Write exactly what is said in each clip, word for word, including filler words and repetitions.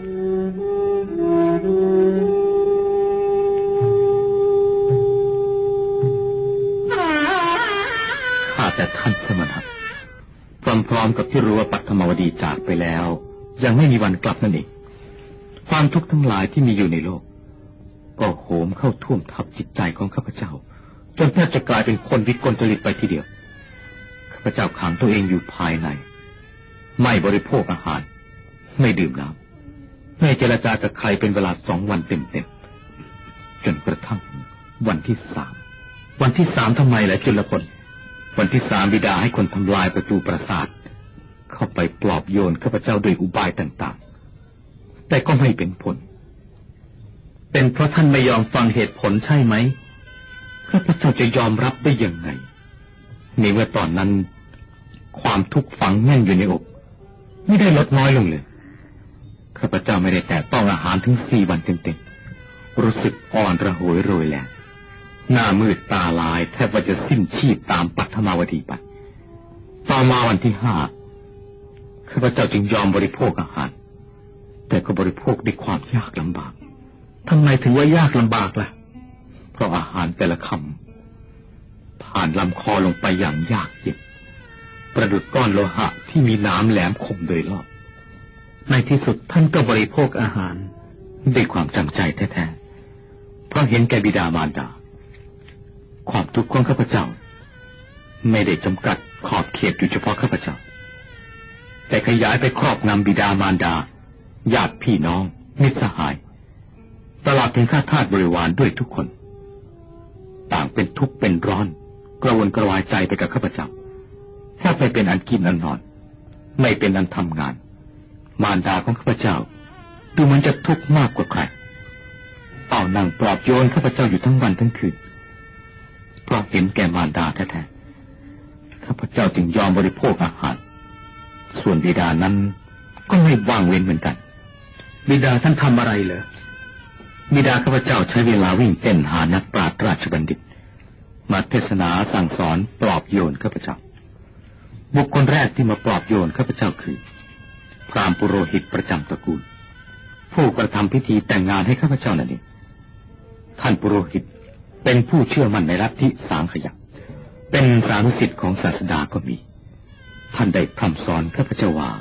ข้าแต่ท่านสมณะพร้อมๆกับที่รู้ว่าปัทมวดีจากไปแล้วยังไม่มีวันกลับนั่นเองความทุกข์ทั้งหลายที่มีอยู่ในโลกก็โหมเข้าท่วมทับจิตใจของข้าพเจ้าจนแทบจะกลายเป็นคนวิกลจริตไปทีเดียวข้าพเจ้าขังตัวเองอยู่ภายในไม่บริโภคอาหารไม่ดื่มน้ำไม่เจรจากับใครเป็นเวลาสองวันเต็มๆจนกระทั่งวันที่สามวันที่สามทำไมล่ะจุลพลวันที่สามบิดาให้คนทำลายประตูปราสาทเข้าไปปลอบโยนข้าพเจ้าด้วยอุบายต่างๆแต่ก็ไม่เป็นผลเป็นเพราะท่านไม่ยอมฟังเหตุผลใช่ไหมข้าพเจ้าจะยอมรับได้ยังไงในเมื่อตอนนั้นความทุกข์ฝังแน่นอยู่ในอกไม่ได้ลดน้อยลงเลยข้าพเจ้าไม่ได้แตะต้องอาหารถึงสี่วันเต็มๆรู้สึกอ่อนระหวยโรยแรงหน้ามืดตาลายแทบว่าจะสิ้นชีพตามปัทมวดีไปต่อมาวันที่ห้าข้าพเจ้าจึงยอมบริโภคอาหารแต่ก็บริโภคด้วยความยากลำบากทำไมถึงว่ายากลำบากล่ะเพราะอาหารแต่ละคำผ่านลำคอลงไปอย่างยากเย็นประดุจก้อนโลหะที่มีน้ำแหลมคมโดยรอบในที่สุดท่านก็บริโภคอาหารด้วยความจำใจแท้ๆเพราะเห็นแก่บิดามารดาความทุกข์ของข้าพเจ้าไม่ได้จำกัดขอบเขตอยู่เฉพาะข้าพเจ้าแต่ขยายไปครอบงำบิดามารดาญาติพี่น้องมิตรสหายตลอดถึงข้าทาสบริวารด้วยทุกคนต่างเป็นทุกข์เป็นร้อนกระวนกระวายใจไปกับข้าพเจ้าแทบไม่เป็นอันกินอันนอนไม่เป็นอันทำงานมารดาของข้าพเจ้าดูเหมือนจะทุกข์มากกว่าใครเอานั่งปลอบโยนข้าพเจ้าอยู่ทั้งวันทั้งคืนเพราะเห็นแก่มารดาแท้ๆข้าพเจ้าจึงยอมบริโภคอาหารส่วนบิดานั้นก็ไม่ว่างเว้นเหมือนกันบิดาท่านทำอะไรเหรอบิดาข้าพเจ้าใช้เวลาวิ่งเต้นหานักปราชญ์ราชบัณฑิตมาเทศนาสั่งสอนปลอบโยนข้าพเจ้าบุคคลแรกที่มาปลอบโยนข้าพเจ้าคือพราหมณ์ปุโรหิตประจำตระกูลผู้กระทำพิธีแต่งงานให้ข้าพเจ้านั่นเองท่านปุโรหิตเป็นผู้เชื่อมั่นในลัทธิสามขยักเป็นสานุสิทธิ์ของศาสดาก็มีท่านได้พร่ำสอนข้าพเจ้าว่า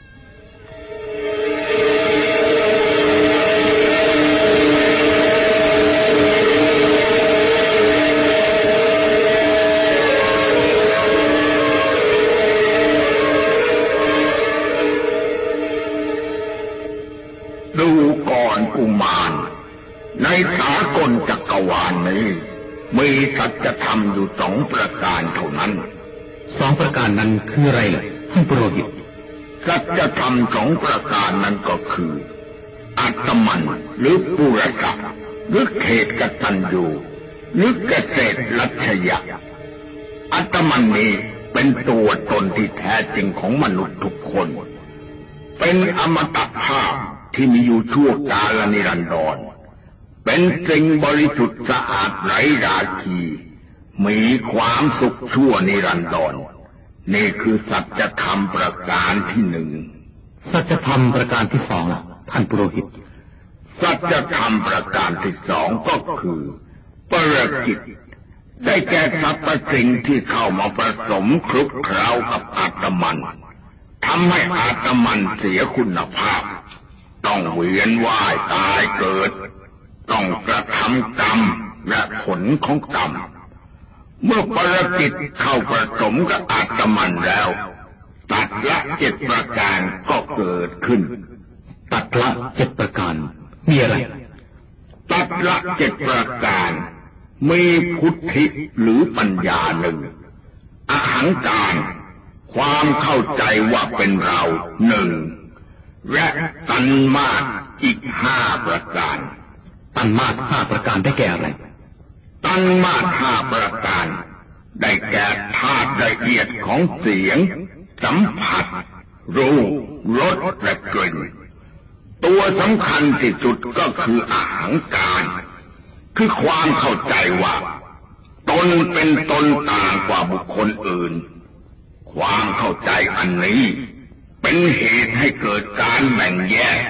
ดูก่อนกุมารในสากลจักรวาลนี้มีสัจธรรมอยู่สองประการเท่านั้นสองประการนั้นคืออะไรล่ะท่านปุโรหิตสัจธรรมสองประการนั้นก็คืออัตมันหรือปุรสะหรือเขตกตัญญูหรือเกษตรรัชยะอัตมันนี้เป็นตัวตนที่แท้จริงของมนุษย์ทุกคนเป็นอมตะภาพที่มีอยู่ชั่วกาลนิรันดรเป็นสิ่งบริสุทธิ์สะอาดไร้ราคีมีความสุขชั่วนิรันดรนี่คือสัจธรรมประการที่หนึ่งสัจธรรมประการที่สองล่ะท่านปุโรหิตสัจธรรมประการที่สองก็คือปรกิตได้แก่สรรพสิ่งที่เข้ามาผสมคลุกเคล้ากับอาตมันทำให้อาตมันเสียคุณภาพต้องเวียนว่ายตายเกิดต้องกระทำกรรมและผลของกรรมเมื่อปรกิตเข้าผสมกับอาตมันแล้วตัดละเจ็ดประการก็เกิดขึ้นตัดละเจ็ดประการมีอะไรตัดละเจ็ดประการมีพุทธิหรือปัญญาหนึ่งอหังการความเข้าใจว่าเป็นเราหนึ่งและตัณมาสอีกห้าประการตัณมาสห้าประการได้แก่อะไรตัณมาสห้าประการได้แก่ธาตุละเอียดของเสียงสัมผัสรูปรสและกลิ่นตัวสำคัญที่สุดก็คืออหังการคือความเข้าใจว่าตนเป็นตนต่างกว่าบุคคลอื่นความเข้าใจอันนี้เป็นเหตุให้เกิดการแบ่งแยก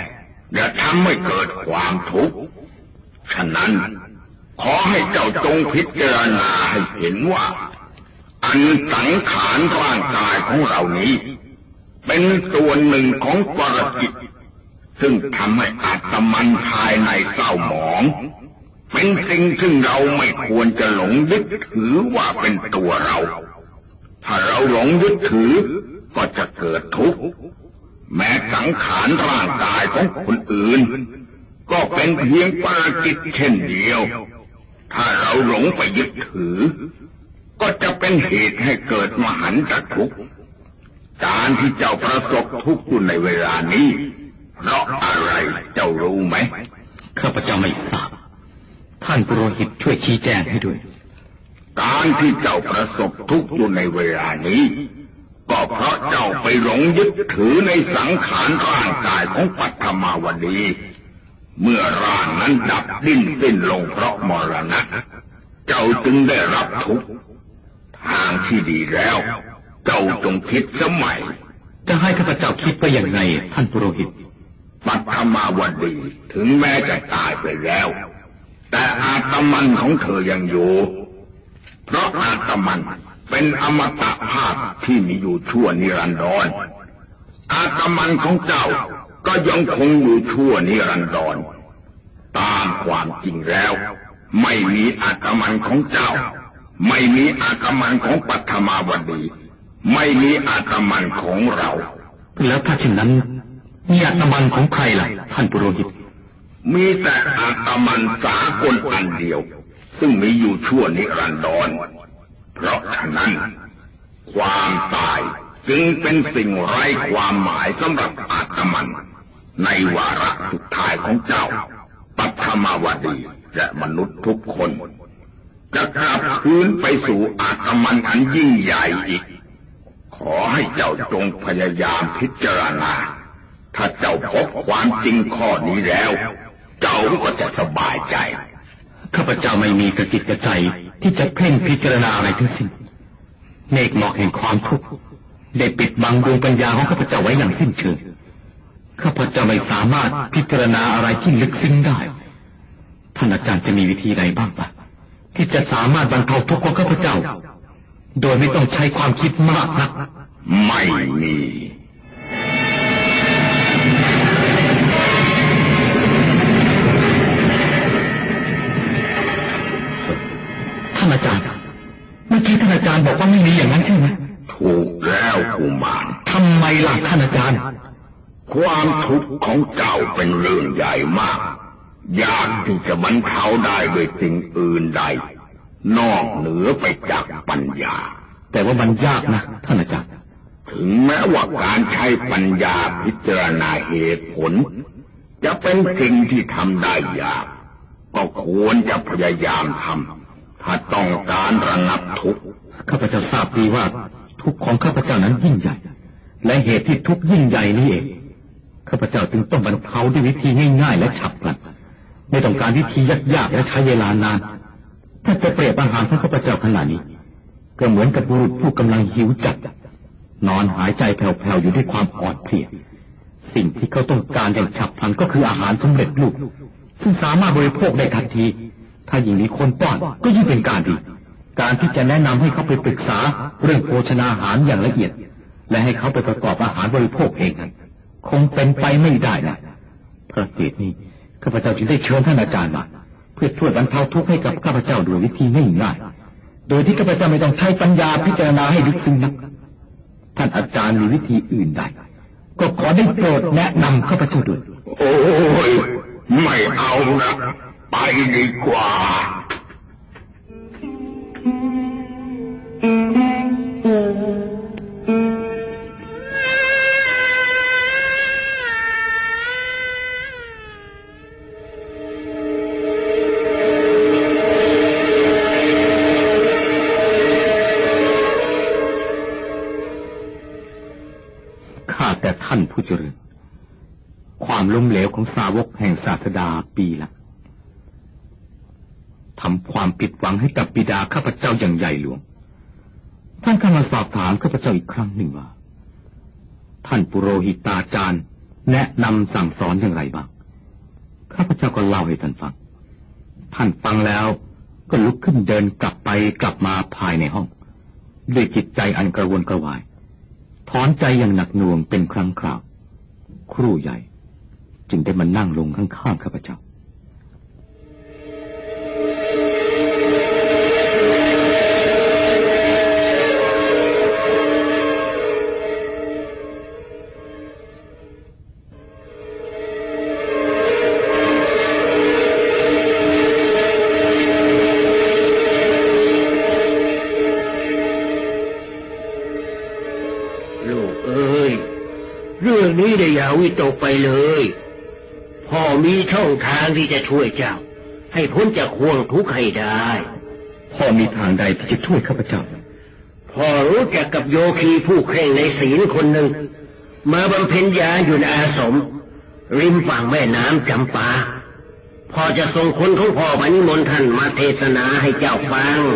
อย่าทำให้เกิดความทุกข์ฉะนั้นขอให้เจ้าจงพิจารณาให้เห็นว่าอันสังขารร่างกายของเรานี้เป็นส่วนหนึ่งของปรจิตซึ่งทำให้อาตมันภายในเศร้าหมองเป็นสิ่งซึ่งเราไม่ควรจะหลงยึดถือว่าเป็นตัวเราถ้าเราหลงยึดถือก็จะเกิดทุกข์แม้สังขารร่างกายของคนอื่นก็เป็นเพียงปรจิตเช่นเดียวถ้าเราหลงไปยึดถือก็จะเป็นเหตุให้เกิดมหันตทุกข์การที่เจ้าประสบทุกข์อยู่ในเวลานี้เพราะอะไรเจ้ารู้ไหมข้าพเจ้าไม่ทราบท่านปุโรหิตช่วยชี้แจงให้ด้วยการที่เจ้าประสบทุกข์อยู่ในเวลานี้ก็เพราะเจ้าไปหลงยึดถือในสังขารร่างกายของปัทมาวดีเมื่อร่างนั้นดับดิ้นสิ้นลงเพราะมรณะเจ้าจึงได้รับทุกข์ทางที่ดีแล้วเจ้าจงคิดสมัยจะให้ข้าพเจ้าคิดไปอย่างไรท่านปุโรหิตปัทมาวดีถึงแม้จะตายไปแล้วแต่อาตมันของเธอยังอยู่เพราะอาตมันเป็นอมตะภาพที่มีอยู่ชั่วนิรันดรอาตมันของเจ้าก็ยังคงอยู่ชั่วนิรันดรตามความจริงแล้วไม่มีอาตมันของเจ้าไม่มีอาตมันของปัทมาวดีไม่มีอาตมันของเราแล้วถ้าเช่นนั้นมีอาตมันของใครล่ะท่านปุโรหิตมีแต่อาตมันสากลอันเดียวซึ่งมีอยู่ชั่วนิรันดรเพราะฉะนั้นความตายจึงเป็นสิ่งไร้ความหมายสำหรับอาตมันในวาระสุดท้ายของเจ้าปัทมาวดีและมนุษย์ทุกคนจะกลับคืนไปสู่อาตมันอันยิ่งใหญ่อีกขอให้เจ้าจงพยายามพิจารณาถ้าเจ้าพบความจริงข้อนี้แล้วเจ้าก็จะสบายใจข้าพเจ้าไม่มีกระจิตกระใจที่จะเพ่งพิจารณาอะไรทั้งสิ้นเมฆหมอกแห่งความทุกข์ได้ปิดบังดวงปัญญาของข้าพเจ้าไว้อย่างสิ้นเชิงข้าพเจ้าไม่สามารถพิจารณาอะไรที่ลึกซึ้งได้ท่านอาจารย์จะมีวิธีใดบ้างปะที่จะสามารถบรรเทาทุกข์ของข้าพเจ้าโดยไม่ต้องใช้ความคิดมากนักไม่มีท่านอาจารย์เมื่อกี้ท่านอาจารย์บอกว่าไม่มีอย่างนั้นใช่ไหมถูกแล้วกุมารทำไมล่ะท่านอาจารย์ความทุกข์ของเจ้าเป็นเรื่องใหญ่มากยากที่จะบรรเทาได้โดยสิ่งอื่นใดนอกเหนือไปจากปัญญาแต่ว่ามันยากนะท่านอาจารย์ถึงแม้ว่าการใช้ปัญญาพิจารณาเหตุผลจะเป็นสิ่งที่ทำได้ยากก็ควรจะพยายามทำถ้าต้องการระงับทุกข์ข้าพเจ้าทราบดีว่าทุกข์ของข้าพเจ้านั้นยิ่งใหญ่และเหตุที่ทุกข์ยิ่งใหญ่นี้เองข้าพเจ้าจึงต้องบรรเทาด้วยวิธีง่ายๆและฉับพลันไม่ต้องการวิธียากๆและใช้เวลานานถ้าจะเปรียบอาหารของข้าพเจ้าขณะนี้ก็เหมือนกับบุรุษผู้กำลังหิวจัดนอนหายใจแผ่วๆอยู่ด้วยความอ่อนเพลียสิ่งที่เขาต้องการอย่างฉับพลันก็คืออาหารสำเร็จรูปซึ่งสามารถบริโภคได้ทันทีถ้ายิ่งมีคนป้อนก็ยิ่งเป็นการดีการที่จะแนะนำให้เขาไปปรึกษาเรื่องโภชนาอาหารอย่างละเอียดและให้เขาไปประกอบอาหารบริโภคเองนั้นคงเป็นไปไม่ได้นะเพราะเหตุนี้ข้าพเจ้าจึงได้เชิญท่านอาจารย์มาเพื่อช่วยบรรเทาทุกข์ให้กับข้าพเจ้าด้วยวิธีง่ายๆโดยที่ข้าพเจ้าไม่ต้องใช้ปัญญาพิจารณาให้ลึกซึ้งนักท่านอาจารย์มีวิธีอื่นใดก็ขอได้โปรดแนะนำข้าพเจ้าด้วยโอ้ยไม่เอานะไปดีกว่าท่านผู้เจริญความล้มเหลวของสาวกแห่งศาสดาปีละทำความผิดหวังให้กับบิดาข้าพเจ้าอย่างใหญ่หลวงท่านเข้ามาสอบถามข้าพเจ้าอีกครั้งหนึ่งว่าท่านปุโรหิตาจารย์แนะนำสั่งสอนอย่างไรบ้างข้าพเจ้าก็เล่าให้ท่านฟังท่านฟังแล้วก็ลุกขึ้นเดินกลับไปกลับมาภายในห้องด้วยจิตใจอันกระวนกระวายถอนใจอย่างหนักหน่วงเป็นครั้งคราวครู่ใหญ่จึงได้มานั่งลงข้างๆข้าพเจ้านี้ได้อย่าวิตกไปเลยพ่อมีช่องทางที่จะช่วยเจ้าให้พ้นจากห่วงทุกข์ให้ได้พ่อมีทางใดที่จะช่วยข้าพเจ้าพ่อรู้จักกับโยคีผู้เคร่งในศีลคนหนึ่งมาบำเพ็ญญาอยู่ในอาสมริมฝั่งแม่น้ำจำปาพ่อจะส่งคนของพ่อมานิมนต์ท่านมาเทศนาให้เจ้าฟัง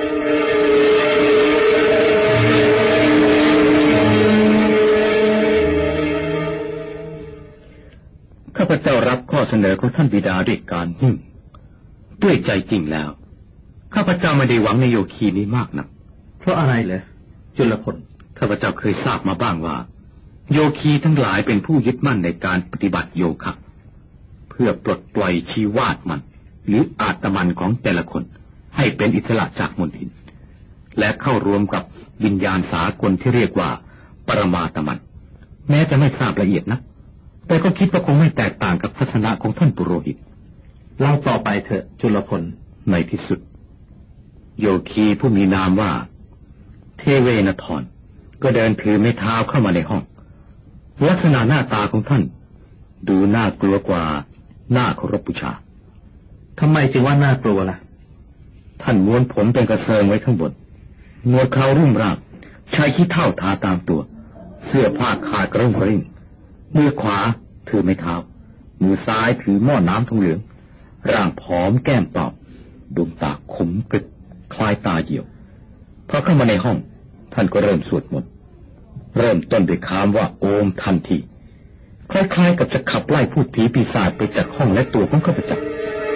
ข้าพเจ้ารับข้อเสนอของท่านบิดาด้วยการนิ่งด้วยใจจริงแล้วข้าพเจ้าไม่ได้หวังในโยคีนี้มากนักเพราะอะไรเลยจุลพลข้าพเจ้าเคยทราบมาบ้างว่าโยคีทั้งหลายเป็นผู้ยึดมั่นในการปฏิบัติโยคะเพื่อปลดปล่อยชีวาตมันหรืออาตมันของแต่ละคนให้เป็นอิสระจากมลทินและเข้ารวมกับวิญญาณสากลที่เรียกว่าปรมาตมันแม้จะไม่ทราบละเอียดนะแต่ก็คิดว่าคงไม่แตกต่างกับทัศนะของท่านปุโรหิตเล่าต่อไปเถอะจุลพลในที่สุดโยคีผู้มีนามว่าเทเวนทรก็เดินถือไม้เท้าเข้ามาในห้องลักษณะหน้าตาของท่านดูน่ากลัวกว่าน่าเคารพบูชาทำไมจึงว่าน่ากลัวล่ะท่านม้วนผมเป็นกระเซิงไว้ข้างบนหนวดเครารุ่มร่างชายขี้เถ้าทาตามตัวเสื้อผ้าขาดกระรุ่งกระริ่งมือขวาถือไม้เท้ามือซ้ายถือหม้อน้ำทองเหลืองร่างผอมแก้มตอบดวงตาขมกริบคล้ายตาเหี่ยวพอเข้ามาในห้องท่านก็เริ่มสวดมนต์เริ่มต้นด้วยคำว่าโอมทันทีคล้ายๆกับจะขับไล่พูดผีปีศาจไปจากห้องและตัวของข้าพเจ้า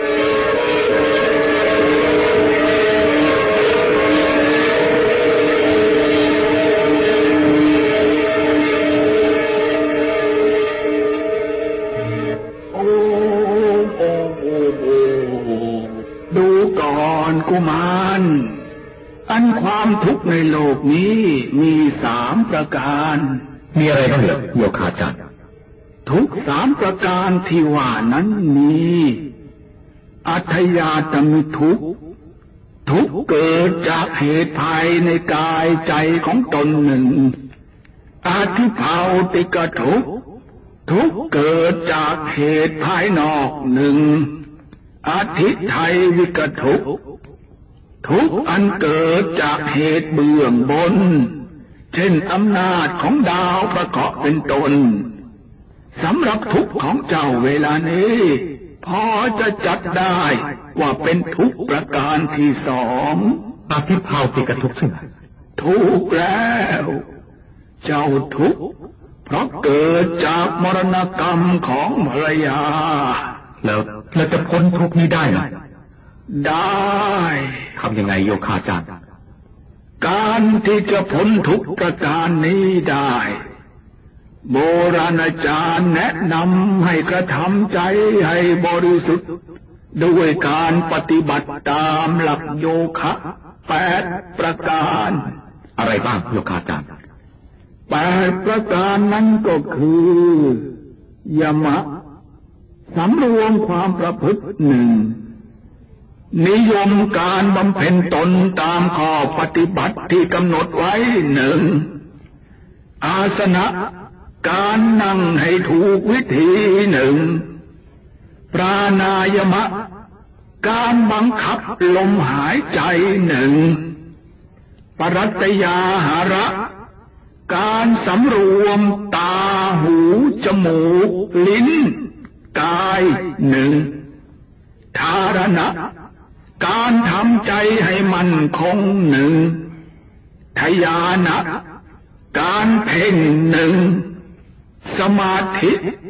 กุมารอันความทุกข์ในโลกนี้มีสามประการมีอะไรบ้างเหรอโยคาจารย์ทุกสามประการที่ว่านั้นมีอัธยาตมิทุกข์ทุกข์เกิดจากเหตุภายในกายใจของตนหนึ่งอาทิภาวติกทุกข์ทุกข์เกิดจากเหตุภายนอกหนึ่งอาทิไทยวิกทุกข์ทุกอันเกิดจากเหตุเบื้องบนเช่นอำนาจของดาวประเคราะห์เป็นต้นสำหรับทุกข์ของเจ้าเวลานี้พอจะจัดได้ว่าเป็นทุกข์ประการที่สองอาทิภาวติกทุกข์ใช่ไหมถูกแล้วเจ้าทุกข์เพราะเกิดจากมรณกรรมของภรรยาแล้วเราจะพ้นทุกข์นี้ได้ไหมได้ทำยังไงโยคาจารย์การที่จะพ้นทุกข์ประการนี้ได้โบราณอาจารย์แนะนำให้กระทำใจให้บริสุทธิ์ด้วยการปฏิบัติตามหลักโยคะแปดประการอะไรบ้างโยคาจารย์แปดประการนั้นก็คือยมะสำรวมความประพฤติหนึ่งนิยมการบำเพ็ญตนตามข้อปฏิบัติที่กำหนดไว้หนึ่งอาสนะการนั่งให้ถูกวิธีหนึ่งปราณายมะการบังคับลมหายใจหนึ่งปรัตยาหาระการสำรวมตาหูจมูกลิ้นกายหนึ่งธารณะการทำใจให้มั่นคงหนึ่งทยานะการเพ่งหนึ่งสมาธิ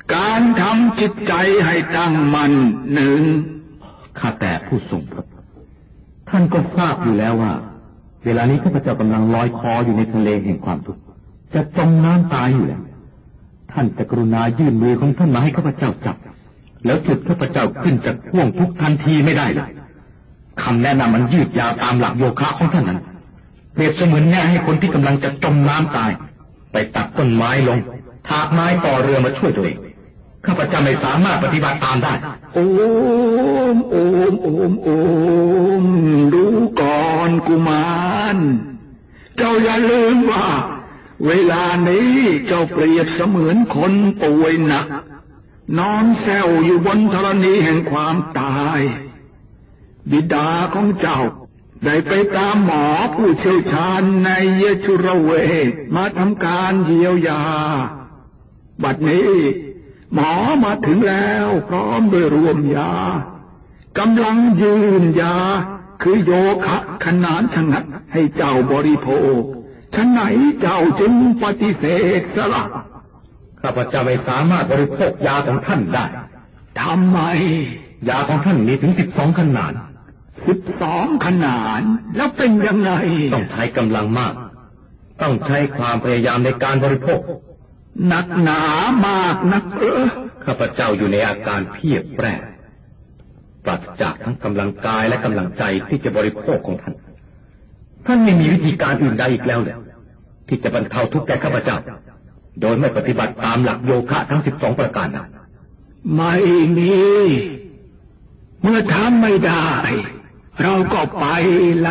การทำจิตใจให้ตั้งมั่นหนึ่งข้าแต่ผู้ทรงพระภาคท่านก็ทราบอยู่แล้วว่าเวลานี้ข้าพเจ้ากำลังลอยคออยู่ในทะเลแห่งความทุกข์จะจมน้ำตายอยู่แล้วท่านจะกรุณายื่นมือของท่านมาให้ข้าพเจ้าจับแล้วจุดข้าพเจ้าขึ้นจากห่วงทุกทันทีไม่ได้เลยคำแนะนำมันยืดยาวตามหลักโยคะของท่านนั้นเปรียบเสมือนแนะให้คนที่กำลังจะจมน้ำตายไปตัดต้นไม้ลงถากไม้ต่อเรือมาช่วยตัวเองข้าพเจ้าไม่สามารถปฏิบัติตามได้โอมโอมโอมโอมดูก่อนกุมารเจ้าอย่าลืมว่าเวลานี้เจ้าเปรียบเสมือนคนป่วยหนักนอนแซวอยู่บนธรณีแห่งความตายบิดาของเจ้าได้ไปตามหมอผู้เชี่ยวชาญในเยชุรเวทมาทำการเยียวยาบัดนี้หมอมาถึงแล้วพร้อมด้วยรวมยากำลังยืนยาคือโยคะขนานชงัดให้เจ้าบริโภคฉะไหนเจ้าจึงปฏิเสธสละข้าพเจ้าไม่สามารถบริโภคยาของท่านได้ทำไมยาของท่านมีถึงสิบสองขนาดสิบสองขนาดแล้วเป็นยังไงต้องใช้กำลังมากต้องใช้ความพยายามในการบริโภคหนักหนามากนักเออข้าพเจ้าอยู่ในอาการเพียบแปรปราศจากทั้งกำลังกายและกำลังใจที่จะบริโภคของท่านท่านไม่มีวิธีการอื่นใดอีกแล้วเลยที่จะบรรเทาทุกข์แก่ข้าพเจ้าโดยไม่ปฏิบัติตามหลักโยคะทั้งสิบสองประการนั้นไม่มีเมื่อทำไม่ได้เราก็ไปละ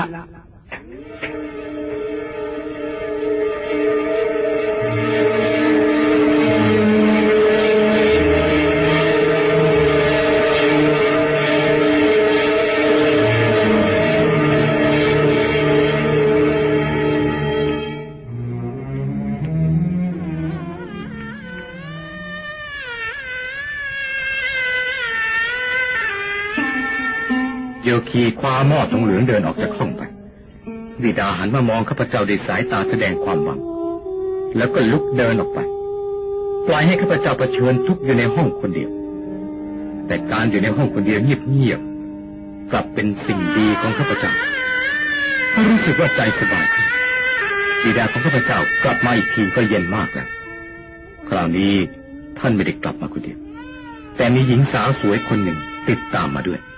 โยคีคว้าหม้อทองเหลืองเดินออกจากห้องไปบิดาหันมามองข้าพเจ้าด้วยสายตาแสดงความหวังแล้วก็ลุกเดินออกไปปล่อยให้ข้าพเจ้าเผชิญทุกข์อยู่ในห้องคนเดียวแต่การอยู่ในห้องคนเดียวเงียบๆกลับเป็นสิ่งดีของข้าพเจ้ารู้สึกว่าใจสบายขึ้นบิดาของข้าพเจ้ากลับมาอีกทีก็เย็นมากแล้วคราวนี้ท่านไม่ได้กลับมาคนเดียวแต่มีหญิงสาวสวยคนหนึ่งติดตามมาด้วย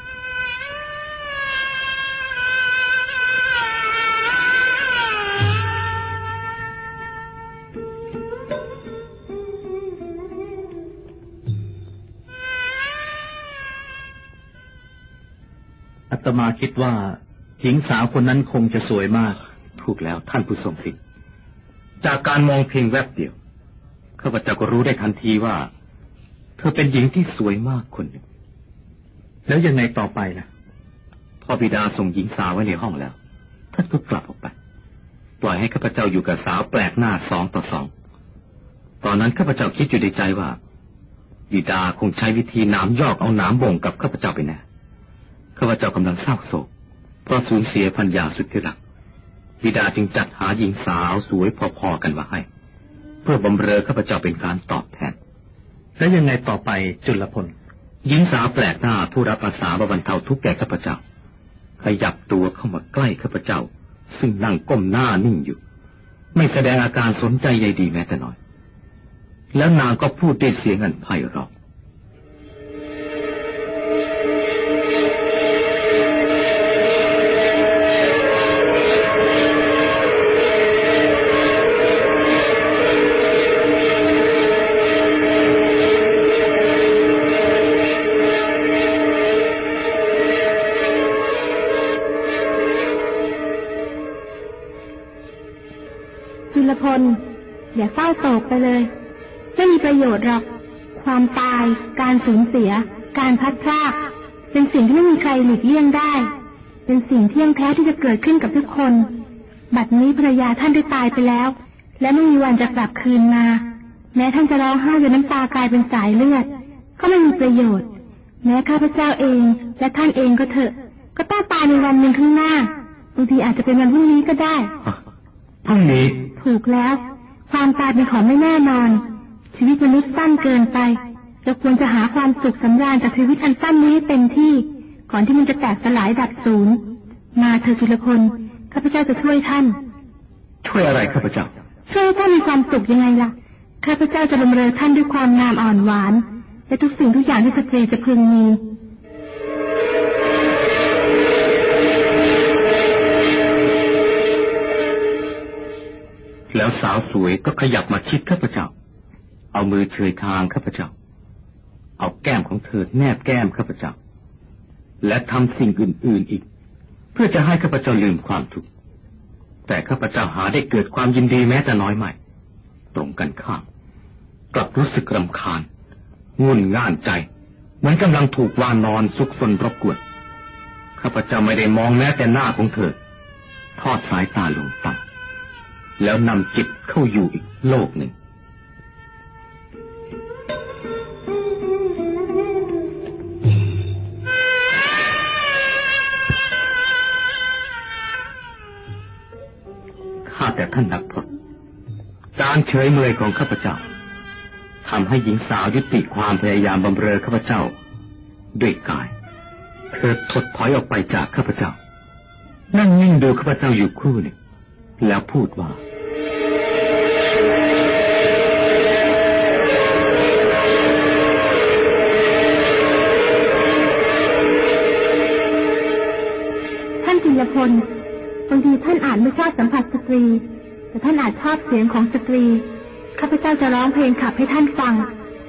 อาตมาคิดว่าหญิงสาวคนนั้นคงจะสวยมากถูกแล้วท่านผู้ทรงศิลป์จากการมองเพียงแวบเดียวข้าพเจ้าก็รู้ได้ทันทีว่าเธอเป็นหญิงที่สวยมากคนหนึ่งแล้วยังไงต่อไปล่ะพอบิดาส่งหญิงสาวไว้ในห้องแล้วท่านก็กลับออกไปปล่อยให้ข้าพเจ้าอยู่กับสาวแปลกหน้าสองต่อสองตอนนั้นข้าพเจ้าคิดอยู่ในใจว่าบิดาคงใช้วิธีหนามยอกเอาหนามบ่งกับข้าพเจ้าไปแน่ข้าพเจ้ากำลังเศร้าโศกเพราะสูญเสียภรรยาสุดที่รักบิดาจึงจัดหาหญิงสาวสวยพอๆกันมาให้เพื่อบำเรอข้าพเจ้าเป็นการตอบแทนแล้วยังไงต่อไปจุลพลหญิงสาวแปลกหน้าผู้รับอาสาบรรเทาทุกข์แก่ข้าพเจ้าขยับตัวเข้ามาใกล้ข้าพเจ้าซึ่งนั่งก้มหน้านิ่งอยู่ไม่แสดงอาการสนใจใยดีแม้แต่น้อยแล้วนางก็พูดด้วยเสียงอันไพเราะจุลพลอย่าเศร้าโศกไปเลยไม่มีประโยชน์หรอกความตายการสูญเสียการพัดพรากเป็นสิ่งที่ไม่มีใครหลีกเลี่ยงได้เป็นสิ่งเที่ยงแท้ที่จะเกิดขึ้นกับทุกคนบัดนี้ภรรยาท่านได้ตายไปแล้วและไม่มีวันจะกลับคืนมาแม้ท่านจะร้องไห้จนน้ำตากลายเป็นสายเลือดก็ไม่มีประโยชน์แม้ข้าพเจ้าเองและท่านเองก็เถอะก็ต้องตายในวันหนึ่งข้างหน้าบางทีอาจจะเป็นวันพรุ่งนี้ก็ได้พรุ่งนี้ถูกแล้วความตายเป็นของไม่แน่นอนชีวิตมนุษย์สั้นเกินไปเราควรจะหาความสุขสำราญจากชีวิตอันสั้นนี้ให้เต็มที่ก่อนที่มันจะแตกสลายดับสูญมาเถิดจุลพลข้าพเจ้าจะช่วยท่านช่วยอะไรข้าพเจ้าช่วยให้ท่านมีความสุขยังไงล่ะข้าพเจ้าจะบำเรอท่านด้วยความงามอ่อนหวานและทุกสิ่งทุกอย่างที่สตรีจะพึงมีแล้วสาวสวยก็ขยับมาชิดข้าพเจ้าเอามือเฉยคางข้าพเจ้าเอาแก้มของเธอแนบแก้มข้าพเจ้าและทำสิ่งอื่นๆอีกเพื่อจะให้ข้าพเจ้าลืมความทุกข์แต่ข้าพเจ้าหาได้เกิดความยินดีแม้แต่น้อยไม่ตรงกันข้ามกลับรู้สึกรำคาญงุ่นง่านใจเหมือนกำลังถูกวานอนซุกซนรบกวนข้าพเจ้าไม่ได้มองแม้แต่หน้าของเธอทอดสายตาลงต่ำแล้วนำจิตเข้าอยู่อีกโลกหนึ่งข้าแต่ท่านนักพรตการเฉยเมยของข้าพเจ้าทำให้หญิงสาวยุติความพยายามบำเรอข้าพเจ้าด้วยกายเธอถดถอยออกไปจากข้าพเจ้านั่งนิ่งดูข้าพเจ้าอยู่ครู่หนึ่งแล้วพูดว่าท่านจุลพลบางทีท่านอาจไม่ชอบสัมผัสสตรีแต่ท่านอาจชอบเสียงของสตรีข้าพเจ้าจะร้องเพลงขับให้ท่านฟัง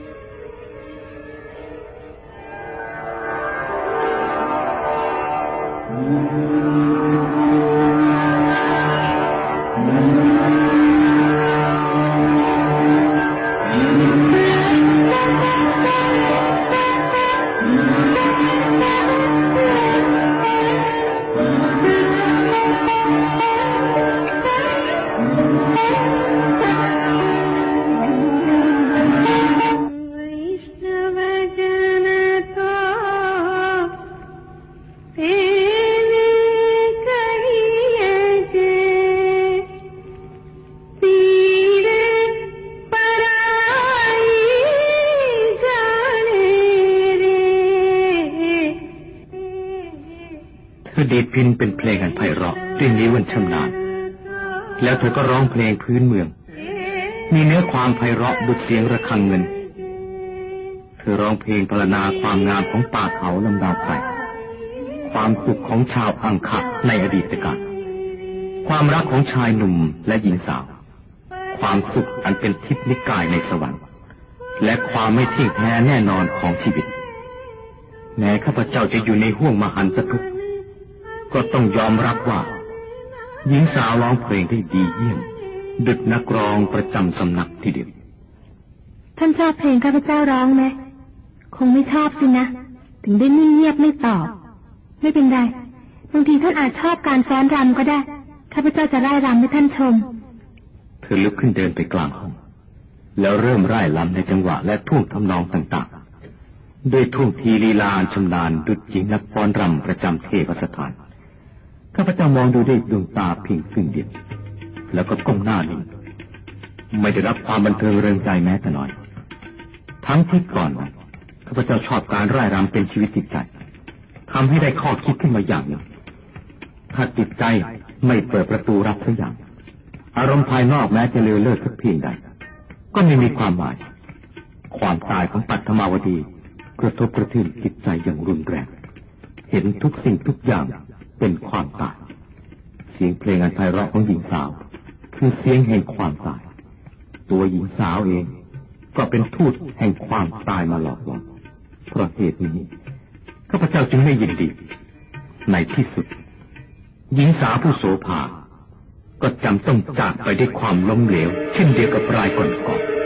ดีดพินเป็นเพลงอันไพเราะด้วยนิ้วอันชำนาญแล้วเธอก็ร้องเพลงพื้นเมืองมีเนื้อความไพเราะดุจเสียงระฆังเงินเธอร้องเพลงพรรณนาความงามของป่าเขาลำดาวไพรความสุขของชาวอังคะในอดีตกาลความรักของชายหนุ่มและหญิงสาวความสุขอันเป็นทิพย์นิกายในสวรรค์และความไม่เที่ยงแท้แน่นอนของชีวิตแม้ข้าพเจ้าจะอยู่ในห้วงมหันตทุกข์ก็ต้องยอมรับว่าหญิงสาวร้องเพลงได้ดีเยี่ยมดุจนักร้องประจำสำนักทีเดียวท่านชอบเพลงข้าพเจ้าร้องไหมคงไม่ชอบสินะถึงได้นิ่งเงียบไม่ตอบไม่เป็นไรบางทีท่านอาจชอบการฟ้อนรำก็ได้ข้าพเจ้าจะร่ายรำให้ท่านชมเธอลุกขึ้นเดินไปกลางห้องแล้วเริ่มร่ายรำในจังหวะและท่วงทำนองต่างๆด้วยท่วงทีลีลาชำนาญดุจหญิงนักฟ้อนรำประจำเทพสถานข้าพเจ้ามองดูด้วยดวงตาเพียงครึ่งเดียวแล้วก็ก้มหน้านิ่งไม่ได้รับความบันเทิงเริงใจแม้แต่น้อยทั้งที่ก่อนนั้นข้าพเจ้าชอบการร่ายรำเป็นชีวิตจิตใจทำให้ได้ข้อคิดขึ้นมาอย่างหนึ่งถ้าจิตใจไม่เปิดประตูรับสักอย่างอารมณ์ภายนอกแม้จะเลวเลิศสักเพียงใดก็ไม่มีความหมายความตายของปัทมาวดีกระทบกระเทือนจิตใจอย่างรุนแรงเห็นทุกสิ่งทุกอย่างเป็นความตายเสียงเพลงอันไพเราะของหญิงสาวคือเสียงแห่งความตายตัวหญิงสาวเองก็เป็นทูตแห่งความตายมาหลอกหลอนเพราะเหตุนี้ข้าพเจ้าจึงไม่ยินดีในที่สุดหญิงสาวผู้โสภาก็จำต้องจากไปด้วยความล้มเหลวเช่นเดียวกับรายก่อนๆ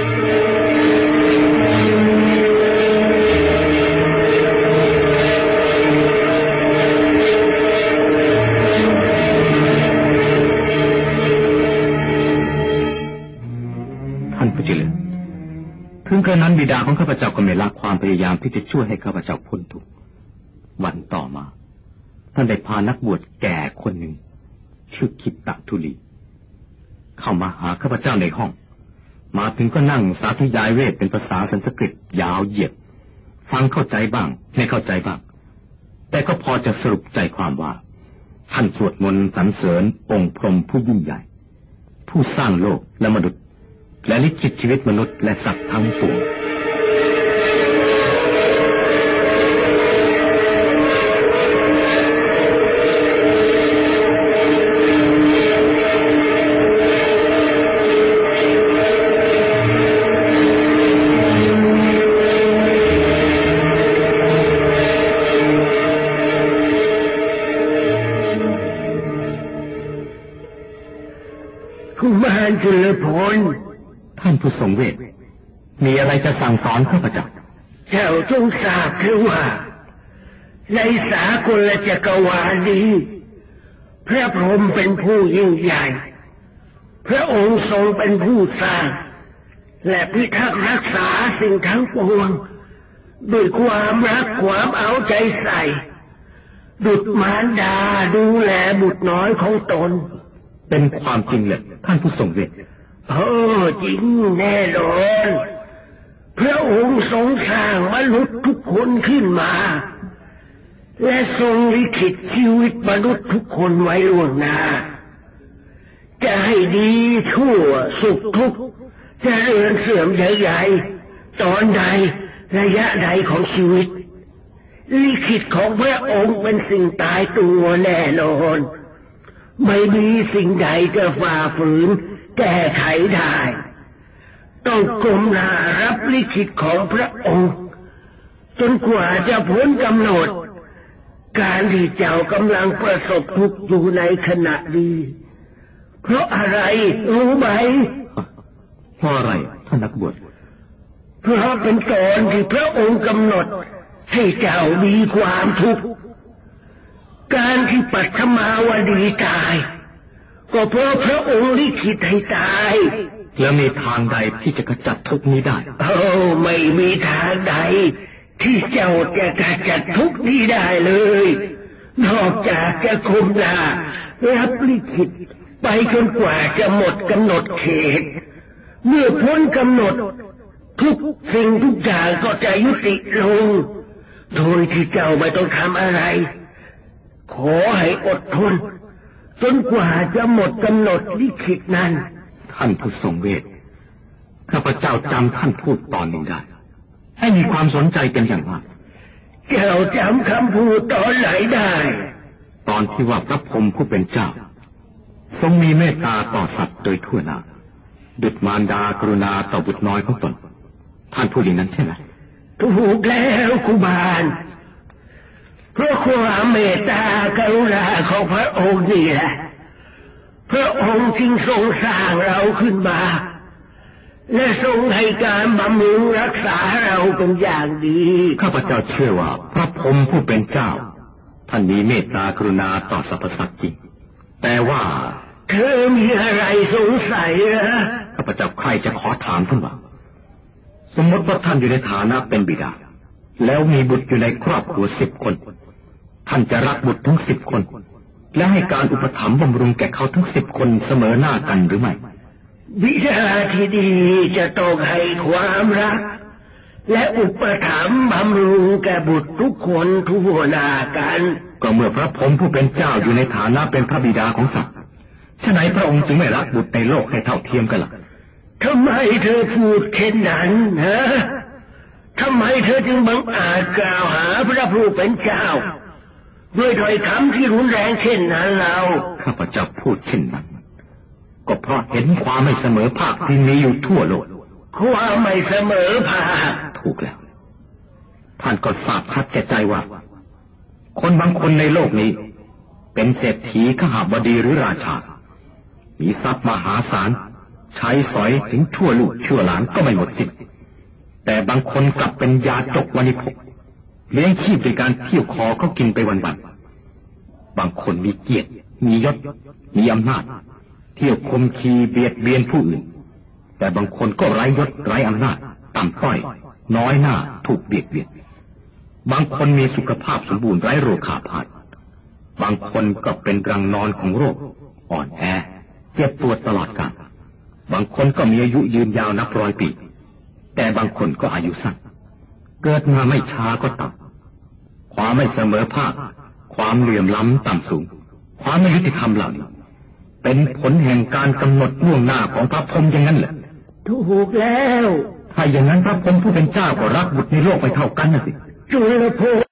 ถึงกระนั้นบิดาของข้าพเจ้าก็ไม่ละความพยายามที่จะช่วยให้ข้าพเจ้าพ้นทุกข์วันต่อมาท่านได้พานักบวชแก่คนหนึ่งชื่อคิตตทุลีเข้ามาหาข้าพเจ้าในห้องมาถึงก็นั่งสาธยายเวทเป็นภาษาสันสกฤตยาวเหยียดฟังเข้าใจบ้างไม่เข้าใจบ้างแต่ก็พอจะสรุปใจความว่าท่านสวดมนต์สรรเสริญองค์พรหมผู้ยิ่งใหญ่ผู้สร้างโลกและมนุษย์และลิขิตชีวิตมนุษย์และสัตว์ทั้งปวงกุมารจุลพลท่านผู้ทรงเวทมีอะไรจะสั่งสอนข้าพเจ้าเจ้าจงทราบเถิดว่าในสากลจักรวาลนี้พระพรหมเป็นผู้ยิ่งใหญ่พระองค์ทรงเป็นผู้สร้างและพิทักษ์รักษาสิ่งทั้งปวงด้วยความรักความเอาใจใส่ดุจมารดาดูแลบุตรน้อยของตนเป็นความจริงเลยท่านผู้ทรงเวทเออจริงแน่นอนพระองค์ทรงสร้างมนุษย์ทุกคนขึ้นมาและทรงลิขิตชีวิตมนุษย์ทุกคนไว้ล่วงหน้าจะให้ดีชั่วสุขทุกข์จะเริญเสื่อมใหญ่ๆตอนใดระยะใดของชีวิตลิขิตของพระองค์เป็นสิ่งตายตัวแน่นอนไม่มีสิ่งใดจะฝ่าฝืนแก้ไขได้ต้องก้มหน้ารับลิขิตของพระองค์จนกว่าจะพ้นกำหนดการที่เจ้ากำลังประสบทุกข์อยู่ในขณะนี้เพราะอะไรรู้ไหมเพราะอะไรท่านนักบวชเพราะเป็นตอนที่พระองค์กำหนดให้เจ้ามีความทุกข์การที่ปัทมาวดีตายก็เพราะพระองค์ลิขิตให้ตายแล้วมีทางใดที่จะขจัดทุกข์นี้ได้โอ้ไม่มีทางใดที่เจ้าจะขจัดทุกข์นี้ได้เลยนอกจากจะคุมหน้ารับลิขิตไปจนกว่าจะหมดกำหนดเขตเมื่อพ้นกำหนดทุกสิ่งทุกอย่างก็จะยุติลงโดยที่เจ้าไม่ต้องทำอะไรขอให้อดทนจนกว่าจะหมดกำหนดลิขิตนั้นท่านผู้ทรงเวทข้าพเจ้าจำท่านพูดตอนหนึ่งได้ให้มีความสนใจเป็นอย่างมากเจ้าจำคำพูดตอนไหนได้ตอนที่ว่าพระพรหมผู้เป็นเจ้าทรงมีเมตตาต่อสัตว์โดยทั่วหน้าดุจมารดากรุณาต่อบุตรน้อยของตนท่านพูดอย่างนั้นใช่ไหมถูกแล้วกุมารเพราะความเมตตากรุณาของพระองค์นี่แหละพระองค์จึงทรงสร้างเราขึ้นมาและทรงให้การบำรุงรักษาเราเป็นอย่างดีข้าพเจ้าเชื่อว่าพระพรหมผู้เป็นเจ้าท่านมีเมตตากรุณาต่อสรรพสัตว์จริงแต่ว่าเธอมีอะไรสงสัยเหรอข้าพเจ้าใครจะขอถามท่านว่าสมมติว่าท่านอยู่ในฐานะเป็นบิดาแล้วมีบุตรอยู่ในครอบครัวสิบคนท่านจะรักบุตรทั้งสิบคนและให้การอุปถัมภ์บำรุงแก่เขาทั้งสิบคนเสมอหน้ากันหรือไม่บิดาที่ดีจะต้องให้ความรักและอุปถัมภ์บำรุงแก่บุตรทุกคนทั่วหน้ากันก็เมื่อพระพรหมผู้เป็นเจ้าอยู่ในฐานะเป็นพระบิดาของสัตว์ฉะนั้นพระองค์จึงไม่รักบุตรในโลกให้เท่าเทียมกันล่ะทำไมเธอพูดเช่นนั้นฮะทำไมเธอจึงบังอาจกล่าวหาพระผู้เป็นเจ้าด้วยถ้อยคำที่รุนแรงเช่นนั้นเราข้าพเจ้าพูดเช่นนั้นก็เพราะเห็นความไม่เสมอภาคที่มีอยู่ทั่วโลกความไม่เสมอภาคถูกแล้วท่านก็ทราบชัดแก่ใจว่าคนบางคนในโลกนี้เป็นเศรษฐีขหบดีหรือราชามีทรัพย์มหาศาลใช้สอยถึงชั่วลูกชั่วหลานก็ไม่หมดสิ้นแต่บางคนกลับเป็นยาจกวานิพกเลี้ยงชีพโดยการเที่ยวขอเขากินไปวันๆบางคนมีเกียรติมียศมีอำนาจเที่ยวคมขีเบียดเบียนผู้อื่นแต่บางคนก็ไร้ยศไร้อำนาจต่ำต้อยน้อยหน้าถูกเบียดเบียนบางคนมีสุขภาพสมบูรณ์ไร้โรคขาพาธบางคนก็เป็นรังนอนของโรคอ่อนแอเจ็บปวดตลอดกาลบางคนก็มีอายุยืนยาวนับร้อยปีแต่บางคนก็อายุสั้นเกิดมาไม่ช้าก็ต่ำความไม่เสมอภาคความเหลื่อมล้ำต่ำสูงความไม่ยุติธรรมเหล่านี้เป็นผลแห่งการกำหนดล่วงหน้าของพระพรหมอย่างนั้นเหรอถูกแล้วถ้าอย่างนั้นพระพรหมผู้เป็นเจ้าก็รักบุตรในโลกไม่เท่ากันนะสิจุลภพ